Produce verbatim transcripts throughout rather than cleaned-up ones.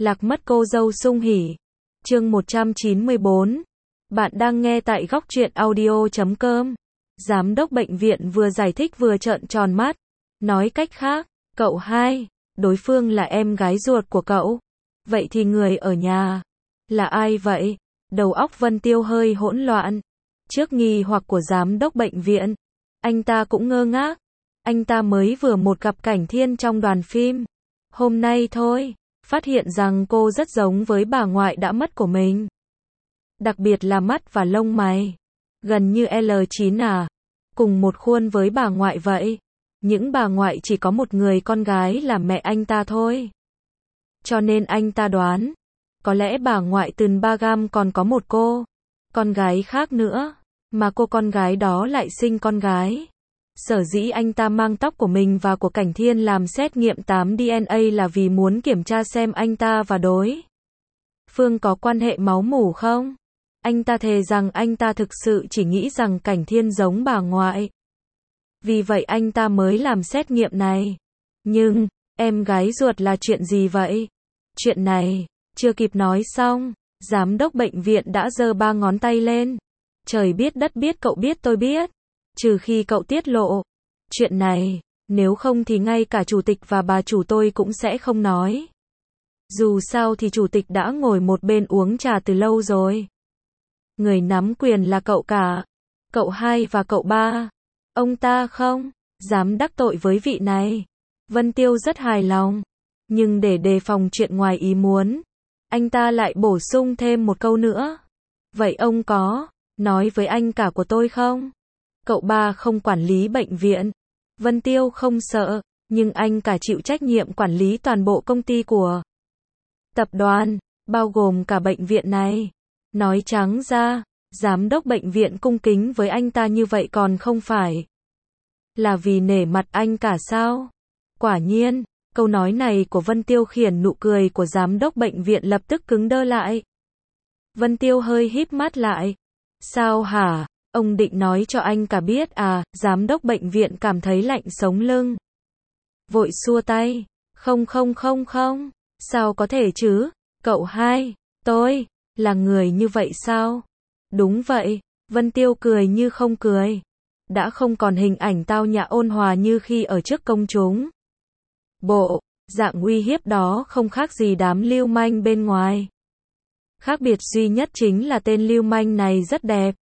Lạc mất cô dâu sung hỉ. Chương một trăm chín mươi bốn. Bạn đang nghe tại góc truyện audio chấm com. Giám đốc bệnh viện vừa giải thích vừa trợn tròn mắt. Nói cách khác, cậu hai, đối phương là em gái ruột của cậu. Vậy thì người ở nhà là ai vậy? Đầu óc Vân Tiêu hơi hỗn loạn. Trước nghi hoặc của giám đốc bệnh viện, anh ta cũng ngơ ngác. Anh ta mới vừa một gặp Cảnh Thiên trong đoàn phim. Hôm nay thôi, phát hiện rằng cô rất giống với bà ngoại đã mất của mình. Đặc biệt là mắt và lông mày. Gần như L chín à. Cùng một khuôn với bà ngoại vậy. Những bà ngoại chỉ có một người con gái là mẹ anh ta thôi. Cho nên anh ta đoán, có lẽ bà ngoại Tần Ba Gam còn có một cô con gái khác nữa, mà cô con gái đó lại sinh con gái. Sở dĩ anh ta mang tóc của mình và của Cảnh Thiên làm xét nghiệm tám D N A là vì muốn kiểm tra xem anh ta và đối phương có quan hệ máu mủ không. Anh ta thề rằng anh ta thực sự chỉ nghĩ rằng Cảnh Thiên giống bà ngoại. Vì vậy anh ta mới làm xét nghiệm này. Nhưng, em gái ruột là chuyện gì vậy? Chuyện này, chưa kịp nói xong, giám đốc bệnh viện đã giơ ba ngón tay lên. Trời biết đất biết cậu biết tôi biết. Trừ khi cậu tiết lộ chuyện này, nếu không thì ngay cả chủ tịch và bà chủ tôi cũng sẽ không nói. Dù sao thì chủ tịch đã ngồi một bên uống trà từ lâu rồi. Người nắm quyền là cậu cả, cậu hai và cậu ba. Ông ta không dám đắc tội với vị này. Vân Tiêu rất hài lòng. Nhưng để đề phòng chuyện ngoài ý muốn, anh ta lại bổ sung thêm một câu nữa. Vậy ông có nói với anh cả của tôi không? Cậu ba không quản lý bệnh viện. Vân Tiêu không sợ, nhưng anh cả chịu trách nhiệm quản lý toàn bộ công ty của tập đoàn, bao gồm cả bệnh viện này. Nói trắng ra, giám đốc bệnh viện cung kính với anh ta như vậy còn không phải là vì nể mặt anh cả sao? Quả nhiên, câu nói này của Vân Tiêu khiến nụ cười của giám đốc bệnh viện lập tức cứng đơ lại. Vân Tiêu hơi híp mắt lại. Sao hả? Ông định nói cho anh cả biết à? Giám đốc bệnh viện cảm thấy lạnh sống lưng. Vội xua tay. Không không không không. Sao có thể chứ? Cậu hai, tôi, là người như vậy sao? Đúng vậy. Vân Tiêu cười như không cười. Đã không còn hình ảnh tao nhã ôn hòa như khi ở trước công chúng. Bộ dạng uy hiếp đó không khác gì đám lưu manh bên ngoài. Khác biệt duy nhất chính là tên lưu manh này rất đẹp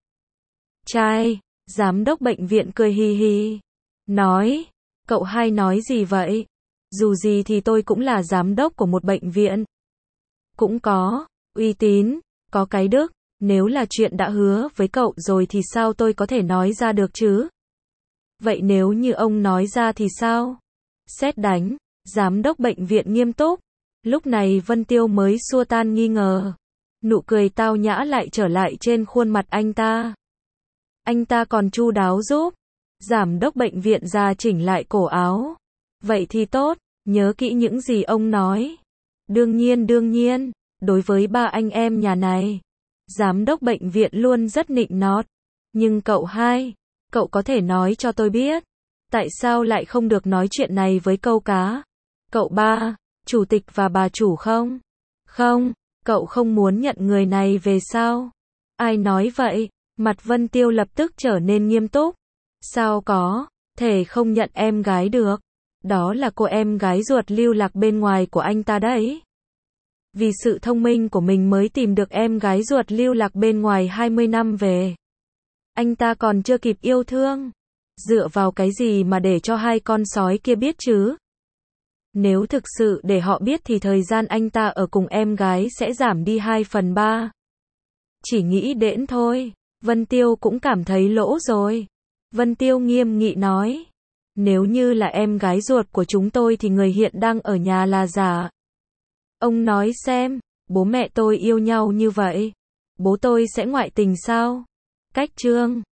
trai. Giám đốc bệnh viện cười hi hi. Nói, cậu hai nói gì vậy? Dù gì thì tôi cũng là giám đốc của một bệnh viện. Cũng có uy tín, có cái đức. Nếu là chuyện đã hứa với cậu rồi thì sao tôi có thể nói ra được chứ? Vậy nếu như ông nói ra thì sao? Sét đánh. Giám đốc bệnh viện nghiêm túc. Lúc này Vân Tiêu mới xua tan nghi ngờ. Nụ cười tao nhã lại trở lại trên khuôn mặt anh ta. Anh ta còn chu đáo giúp giám đốc bệnh viện ra chỉnh lại cổ áo. Vậy thì tốt, nhớ kỹ những gì ông nói. Đương nhiên đương nhiên, đối với ba anh em nhà này, giám đốc bệnh viện luôn rất nịnh nọt. Nhưng cậu hai, cậu có thể nói cho tôi biết, tại sao lại không được nói chuyện này với câu cá? Cậu ba, chủ tịch và bà chủ không? Không, cậu không muốn nhận người này về sao? Ai nói vậy? Mặt Vân Tiêu lập tức trở nên nghiêm túc. Sao có thể không nhận em gái được? Đó là cô em gái ruột lưu lạc bên ngoài của anh ta đấy. Vì sự thông minh của mình mới tìm được em gái ruột lưu lạc bên ngoài hai mươi năm về. Anh ta còn chưa kịp yêu thương. Dựa vào cái gì mà để cho hai con sói kia biết chứ? Nếu thực sự để họ biết thì thời gian anh ta ở cùng em gái sẽ giảm đi hai phần ba. Chỉ nghĩ đến thôi, Vân Tiêu cũng cảm thấy lỗ rồi. Vân Tiêu nghiêm nghị nói. Nếu như là em gái ruột của chúng tôi thì người hiện đang ở nhà là giả. Ông nói xem, bố mẹ tôi yêu nhau như vậy, bố tôi sẽ ngoại tình sao? Cách chương